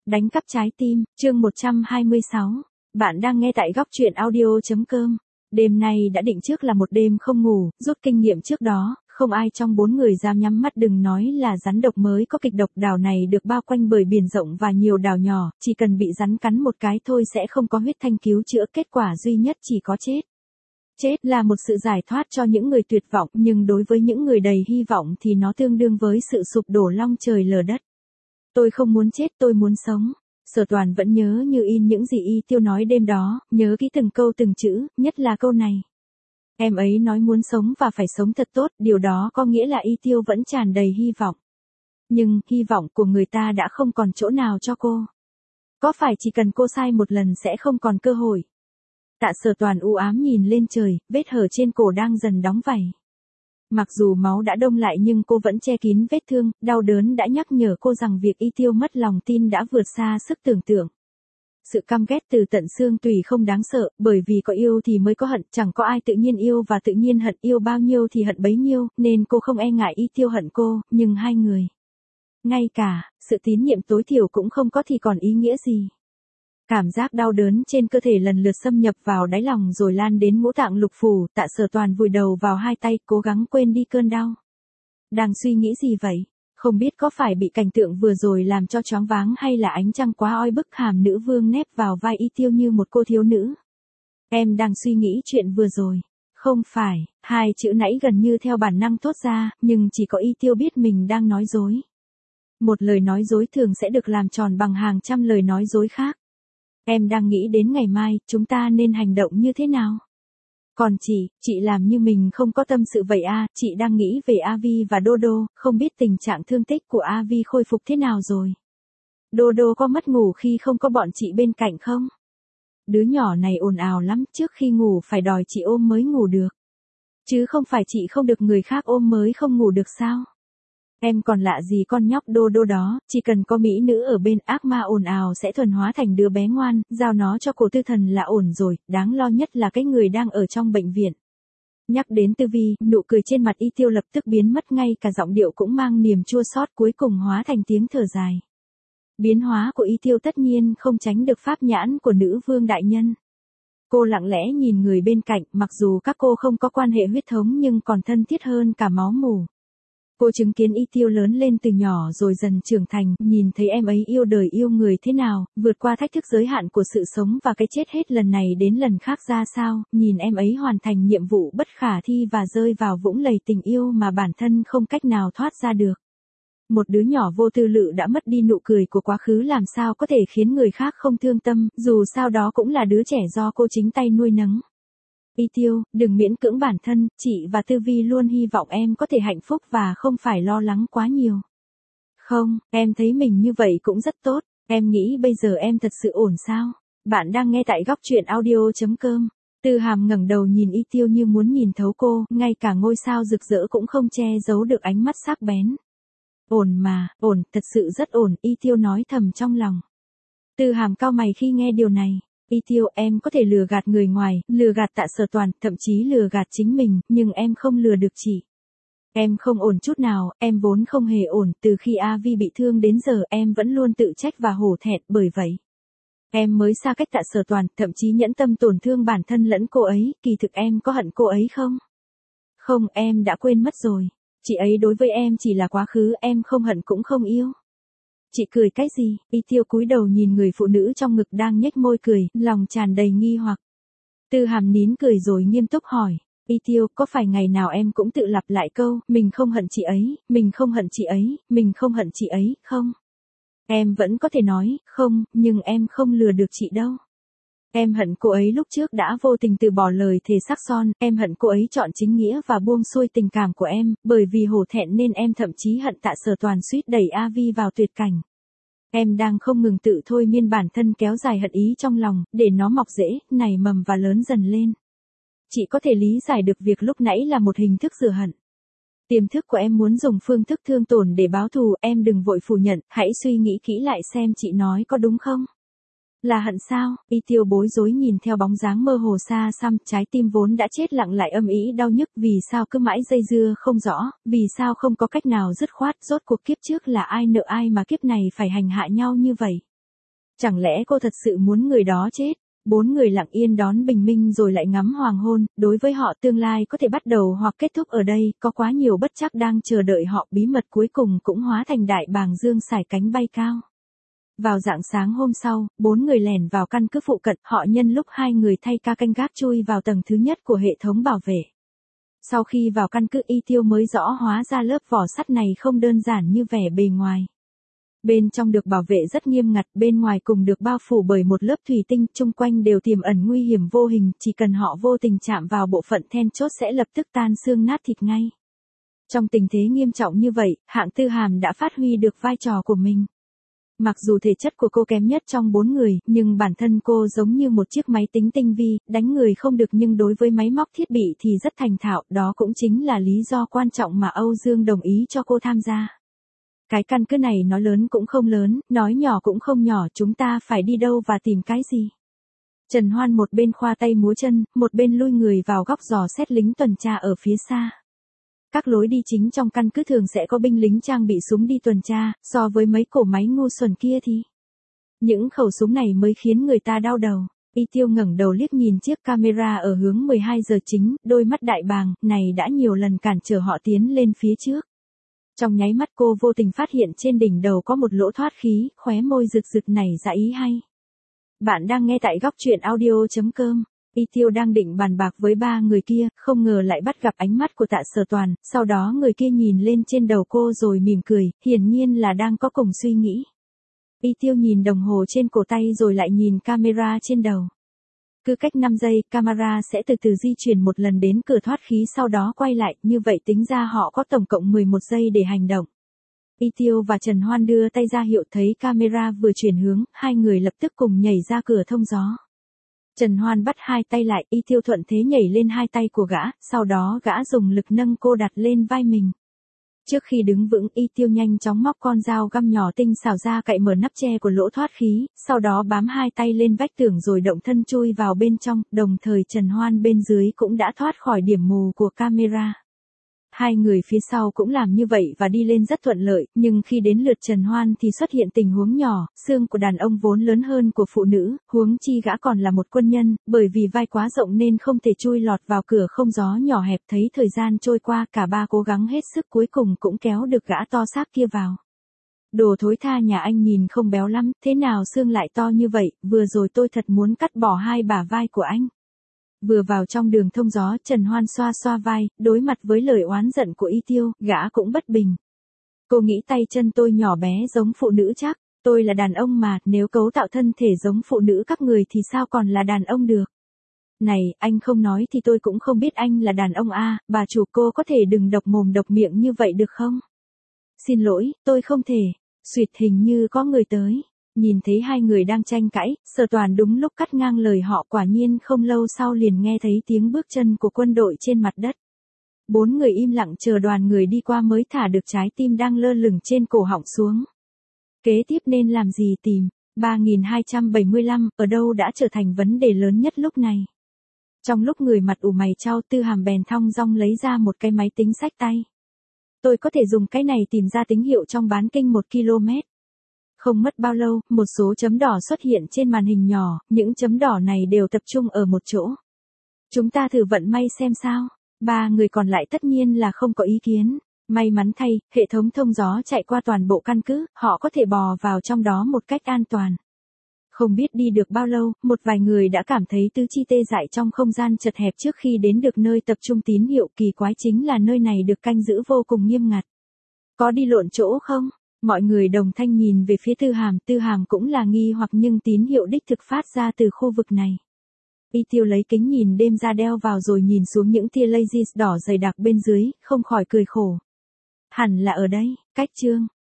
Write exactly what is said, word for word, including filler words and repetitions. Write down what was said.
Đánh cắp trái tim, chương một trăm hai mươi sáu. Bạn đang nghe tại góc truyện audio.com. Đêm nay đã định trước là một đêm không ngủ, rút kinh nghiệm trước đó, không ai trong bốn người dám nhắm mắt, đừng nói là rắn độc mới có kịch độc. Đảo này được bao quanh bởi biển rộng và nhiều đảo nhỏ, chỉ cần bị rắn cắn một cái thôi sẽ không có huyết thanh cứu chữa, kết quả duy nhất chỉ có chết. Chết là một sự giải thoát cho những người tuyệt vọng, nhưng đối với những người đầy hy vọng thì nó tương đương với sự sụp đổ long trời lở đất. Tôi không muốn chết, tôi muốn sống. Sở Toàn vẫn nhớ như in những gì Y Tiêu nói đêm đó, nhớ kỹ từng câu từng chữ, nhất là câu này. Em ấy nói muốn sống và phải sống thật tốt, điều đó có nghĩa là Y Tiêu vẫn tràn đầy hy vọng. Nhưng, hy vọng của người ta đã không còn chỗ nào cho cô. Có phải chỉ cần cô sai một lần sẽ không còn cơ hội? Tạ Sở Toàn u ám nhìn lên trời, vết hở trên cổ đang dần đóng vảy. Mặc dù máu đã đông lại nhưng cô vẫn che kín vết thương, đau đớn đã nhắc nhở cô rằng việc Y Tiêu mất lòng tin đã vượt xa sức tưởng tượng. Sự căm ghét từ tận xương tủy không đáng sợ, bởi vì có yêu thì mới có hận, chẳng có ai tự nhiên yêu và tự nhiên hận, yêu bao nhiêu thì hận bấy nhiêu, nên cô không e ngại Y Tiêu hận cô, nhưng hai người. Ngay cả, sự tín nhiệm tối thiểu cũng không có thì còn ý nghĩa gì. Cảm giác đau đớn trên cơ thể lần lượt xâm nhập vào đáy lòng rồi lan đến ngũ tạng lục phủ. Tạ Sở Toàn vùi đầu vào hai tay, cố gắng quên đi cơn đau. Đang suy nghĩ gì vậy? Không biết có phải bị cảnh tượng vừa rồi làm cho choáng váng hay là ánh trăng quá oi bức, hàm nữ vương nép vào vai Y Tiêu như một cô thiếu nữ. Em đang suy nghĩ chuyện vừa rồi. Không phải, hai chữ nãy gần như theo bản năng thốt ra, nhưng chỉ có Y Tiêu biết mình đang nói dối. Một lời nói dối thường sẽ được làm tròn bằng hàng trăm lời nói dối khác. Em đang nghĩ đến ngày mai, chúng ta nên hành động như thế nào? Còn chị, chị làm như mình không có tâm sự vậy à, chị đang nghĩ về a vê và Dodo, không biết tình trạng thương tích của a vê khôi phục thế nào rồi. Dodo có mất ngủ khi không có bọn chị bên cạnh không? Đứa nhỏ này ồn ào lắm, trước khi ngủ phải đòi chị ôm mới ngủ được. Chứ không phải chị không được người khác ôm mới không ngủ được sao? Em còn lạ gì con nhóc Dodo đó, chỉ cần có mỹ nữ ở bên, ác ma ồn ào sẽ thuần hóa thành đứa bé ngoan, giao nó cho cổ tư thần là ổn rồi, đáng lo nhất là cái người đang ở trong bệnh viện. Nhắc đến Tư Vi, nụ cười trên mặt Y Tiêu lập tức biến mất, ngay cả giọng điệu cũng mang niềm chua xót, cuối cùng hóa thành tiếng thở dài. Biến hóa của Y Tiêu tất nhiên không tránh được pháp nhãn của nữ vương đại nhân. Cô lặng lẽ nhìn người bên cạnh, mặc dù các cô không có quan hệ huyết thống nhưng còn thân thiết hơn cả máu mủ. Cô chứng kiến Y Tiêu lớn lên từ nhỏ rồi dần trưởng thành, nhìn thấy em ấy yêu đời yêu người thế nào, vượt qua thách thức giới hạn của sự sống và cái chết hết lần này đến lần khác ra sao, nhìn em ấy hoàn thành nhiệm vụ bất khả thi và rơi vào vũng lầy tình yêu mà bản thân không cách nào thoát ra được. Một đứa nhỏ vô tư lự đã mất đi nụ cười của quá khứ làm sao có thể khiến người khác không thương tâm, dù sao đó cũng là đứa trẻ do cô chính tay nuôi nấng. Y Tiêu, đừng miễn cưỡng bản thân, chị và Tư Vi luôn hy vọng em có thể hạnh phúc và không phải lo lắng quá nhiều. Không, em thấy mình như vậy cũng rất tốt, em nghĩ bây giờ em thật sự ổn sao? Bạn đang nghe tại góc truyện audio.com. Tư Hàm ngẩng đầu nhìn Y Tiêu như muốn nhìn thấu cô, ngay cả ngôi sao rực rỡ cũng không che giấu được ánh mắt sắc bén. Ổn mà, ổn, thật sự rất ổn, Y Tiêu nói thầm trong lòng. Tư Hàm cau mày khi nghe điều này. Y Tiêu, em có thể lừa gạt người ngoài, lừa gạt Tạ Sở Toàn, thậm chí lừa gạt chính mình, nhưng em không lừa được chị. Em không ổn chút nào, em vốn không hề ổn, từ khi a vê bị thương đến giờ em vẫn luôn tự trách và hổ thẹn, bởi vậy. Em mới xa cách Tạ Sở Toàn, thậm chí nhẫn tâm tổn thương bản thân lẫn cô ấy, kỳ thực em có hận cô ấy không? Không, em đã quên mất rồi. Chị ấy đối với em chỉ là quá khứ, em không hận cũng không yêu. Chị cười cái gì? Y Tiêu cúi đầu nhìn người phụ nữ trong ngực đang nhếch môi cười, lòng tràn đầy nghi hoặc. Tư Hàm nín cười rồi nghiêm túc hỏi. Y Tiêu, có phải ngày nào em cũng tự lặp lại câu, mình không hận chị ấy, mình không hận chị ấy, mình không hận chị ấy, không? Em vẫn có thể nói, không, nhưng em không lừa được chị đâu. Em hận cô ấy lúc trước đã vô tình từ bỏ lời thề sắc son, em hận cô ấy chọn chính nghĩa và buông xuôi tình cảm của em, bởi vì hổ thẹn nên em thậm chí hận Tạ Sở Toàn suýt đẩy a vê vào tuyệt cảnh. Em đang không ngừng tự thôi miên bản thân kéo dài hận ý trong lòng, để nó mọc rễ, nảy mầm và lớn dần lên. Chị có thể lý giải được việc lúc nãy là một hình thức rửa hận. Tiềm thức của em muốn dùng phương thức thương tổn để báo thù, em đừng vội phủ nhận, hãy suy nghĩ kỹ lại xem chị nói có đúng không? Là hận sao? Y Tiêu bối rối nhìn theo bóng dáng mơ hồ xa xăm, trái tim vốn đã chết lặng lại âm ỉ đau nhức, vì sao cứ mãi dây dưa không rõ, vì sao không có cách nào dứt khoát, rốt cuộc kiếp trước là ai nợ ai mà kiếp này phải hành hạ nhau như vậy. Chẳng lẽ cô thật sự muốn người đó chết? Bốn người lặng yên đón bình minh rồi lại ngắm hoàng hôn, đối với họ tương lai có thể bắt đầu hoặc kết thúc ở đây, có quá nhiều bất trắc đang chờ đợi họ, bí mật cuối cùng cũng hóa thành đại bàng dương sải cánh bay cao. Vào rạng sáng hôm sau, bốn người lẻn vào căn cứ phụ cận, họ nhân lúc hai người thay ca canh gác chui vào tầng thứ nhất của hệ thống bảo vệ. Sau khi vào căn cứ, Y Tiêu mới rõ hóa ra lớp vỏ sắt này không đơn giản như vẻ bề ngoài. Bên trong được bảo vệ rất nghiêm ngặt, bên ngoài cùng được bao phủ bởi một lớp thủy tinh, chung quanh đều tiềm ẩn nguy hiểm vô hình, chỉ cần họ vô tình chạm vào bộ phận then chốt sẽ lập tức tan xương nát thịt ngay. Trong tình thế nghiêm trọng như vậy, hạng Tư Hàm đã phát huy được vai trò của mình. Mặc dù thể chất của cô kém nhất trong bốn người, nhưng bản thân cô giống như một chiếc máy tính tinh vi, đánh người không được nhưng đối với máy móc thiết bị thì rất thành thạo, đó cũng chính là lý do quan trọng mà Âu Dương đồng ý cho cô tham gia. Cái căn cứ này nói lớn cũng không lớn, nói nhỏ cũng không nhỏ, chúng ta phải đi đâu và tìm cái gì? Trần Hoan một bên khoa tay múa chân, một bên lui người vào góc dò xét lính tuần tra ở phía xa. Các lối đi chính trong căn cứ thường sẽ có binh lính trang bị súng đi tuần tra, so với mấy cổ máy ngu xuẩn kia thì những khẩu súng này mới khiến người ta đau đầu. Y Tiêu ngẩng đầu liếc nhìn chiếc camera ở hướng mười hai giờ chính, đôi mắt đại bàng, này đã nhiều lần cản trở họ tiến lên phía trước. Trong nháy mắt cô vô tình phát hiện trên đỉnh đầu có một lỗ thoát khí, khóe môi rực rực nảy ra ý hay. Bạn đang nghe tại góc truyện audio chấm com. Y Tiêu đang định bàn bạc với ba người kia, không ngờ lại bắt gặp ánh mắt của Tạ Sở Toàn, sau đó người kia nhìn lên trên đầu cô rồi mỉm cười, hiển nhiên là đang có cùng suy nghĩ. Y Tiêu nhìn đồng hồ trên cổ tay rồi lại nhìn camera trên đầu. Cứ cách năm giây, camera sẽ từ từ di chuyển một lần đến cửa thoát khí sau đó quay lại, như vậy tính ra họ có tổng cộng mười một giây để hành động. Y Tiêu và Trần Hoan đưa tay ra hiệu, thấy camera vừa chuyển hướng, hai người lập tức cùng nhảy ra cửa thông gió. Trần Hoan bắt hai tay lại, Y Tiêu thuận thế nhảy lên hai tay của gã, sau đó gã dùng lực nâng cô đặt lên vai mình. Trước khi đứng vững, Y Tiêu nhanh chóng móc con dao găm nhỏ tinh xảo ra cạy mở nắp che của lỗ thoát khí, sau đó bám hai tay lên vách tường rồi động thân chui vào bên trong, đồng thời Trần Hoan bên dưới cũng đã thoát khỏi điểm mù của camera. Hai người phía sau cũng làm như vậy và đi lên rất thuận lợi, nhưng khi đến lượt Trần Hoan thì xuất hiện tình huống nhỏ, xương của đàn ông vốn lớn hơn của phụ nữ, huống chi gã còn là một quân nhân, bởi vì vai quá rộng nên không thể chui lọt vào cửa không gió nhỏ hẹp. Thấy thời gian trôi qua, cả ba cố gắng hết sức cuối cùng cũng kéo được gã to xác kia vào. Đồ thối tha nhà anh nhìn không béo lắm, thế nào xương lại to như vậy, vừa rồi tôi thật muốn cắt bỏ hai bả vai của anh. Vừa vào trong đường thông gió, Trần Hoan xoa xoa vai, đối mặt với lời oán giận của Y Tiêu, gã cũng bất bình. Cô nghĩ tay chân tôi nhỏ bé giống phụ nữ chắc, tôi là đàn ông mà, nếu cấu tạo thân thể giống phụ nữ các người thì sao còn là đàn ông được. Này, anh không nói thì tôi cũng không biết anh là đàn ông à, bà chủ cô có thể đừng độc mồm độc miệng như vậy được không? Xin lỗi, tôi không thể. Xuyệt, hình như có người tới. Nhìn thấy hai người đang tranh cãi, Sở Toàn đúng lúc cắt ngang lời họ, quả nhiên không lâu sau liền nghe thấy tiếng bước chân của quân đội trên mặt đất. Bốn người im lặng chờ đoàn người đi qua mới thả được trái tim đang lơ lửng trên cổ họng xuống. Kế tiếp nên làm gì tìm? ba nghìn hai trăm bảy mươi lăm, ở đâu đã trở thành vấn đề lớn nhất lúc này. Trong lúc người mặt ủ mày chau, Tư Hàm bèn thong dong lấy ra một cái máy tính xách tay. Tôi có thể dùng cái này tìm ra tín hiệu trong bán kinh một ki lô mét. Không mất bao lâu, một số chấm đỏ xuất hiện trên màn hình nhỏ, những chấm đỏ này đều tập trung ở một chỗ. Chúng ta thử vận may xem sao. Ba người còn lại tất nhiên là không có ý kiến. May mắn thay, hệ thống thông gió chạy qua toàn bộ căn cứ, họ có thể bò vào trong đó một cách an toàn. Không biết đi được bao lâu, một vài người đã cảm thấy tứ chi tê dại trong không gian chật hẹp trước khi đến được nơi tập trung tín hiệu. Kỳ quái chính là nơi này được canh giữ vô cùng nghiêm ngặt. Có đi lộn chỗ không? Mọi người đồng thanh nhìn về phía Tư Hàm, Tư Hàm cũng là nghi hoặc nhưng tín hiệu đích thực phát ra từ khu vực này. Y Tiêu lấy kính nhìn đêm ra đeo vào rồi nhìn xuống những tia laser đỏ dày đặc bên dưới, không khỏi cười khổ. Hẳn là ở đây, cách chương.